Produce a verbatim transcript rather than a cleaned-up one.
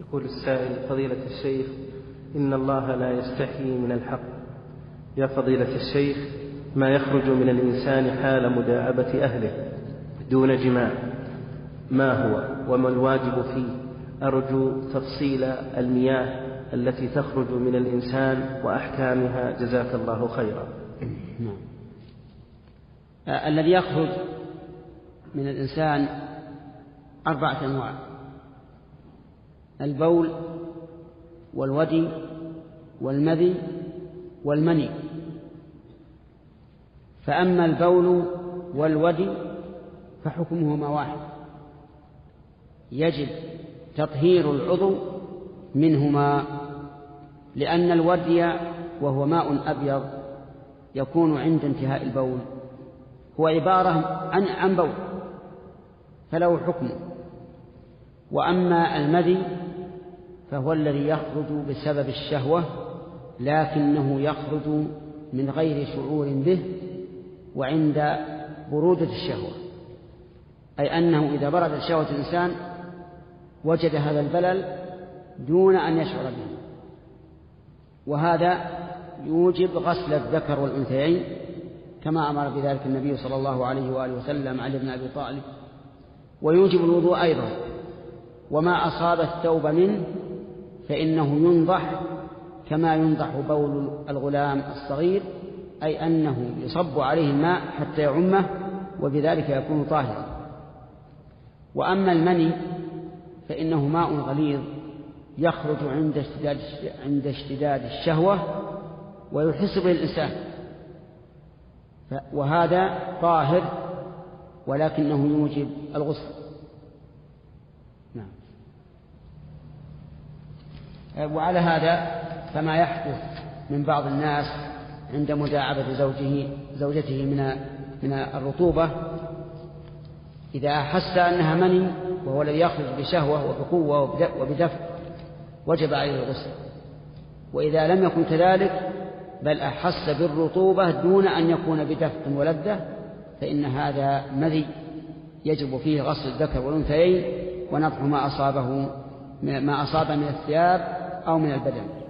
يقول السائل: فضيلة الشيخ، إن الله لا يستحيي من الحق. يا فضيلة الشيخ، ما يخرج من الإنسان حال مداعبة أهله دون جماع ما هو وما الواجب فيه؟ أرجو تفصيل المياه التي تخرج من الإنسان وأحكامها، جزاك الله خيرا. نعم. الذي يخرج من الإنسان أربعة أنواع: البول والودي والمذي والمني. فأما البول والودي فحكمهما واحد، يجب تطهير العضو منهما، لأن الودي وهو ماء أبيض يكون عند انتهاء البول هو عبارة عن عن بول فله حكم. وأما المذي فهو الذي يخرج بسبب الشهوة، لكنه يخرج من غير شعور به وعند برودة الشهوة، أي أنه إذا بردت شهوة الإنسان وجد هذا البلل دون أن يشعر به، وهذا يوجب غسل الذكر والأنثيين كما أمر بذلك النبي صلى الله عليه وآله وسلم علي بن أبي طالب، ويوجب الوضوء أيضا. وما أصاب الثوب منه فإنه ينضح كما ينضح بول الغلام الصغير، أي أنه يصب عليه الماء حتى يعمه وبذلك يكون طاهرا. وأما المني فإنه ماء غليظ يخرج عند اشتداد عند اشتداد الشهوة ويحس به الإنسان، وهذا طاهر ولكنه يوجب الغسل. نعم. وعلى هذا فما يحدث من بعض الناس عند مداعبة زوجه زوجته من من الرطوبة، إذا أحس أنها مني وهو الذي يخرج بشهوة وبقوة وبدفء وجب عليه الغسل. وإذا لم يكن كذلك بل أحس بالرطوبة دون أن يكون بدفء ولذة فإن هذا مذي يجب فيه غسل الذكر والأنثيين ونضح ما أصابه ما أصاب من الثياب أو من البدن.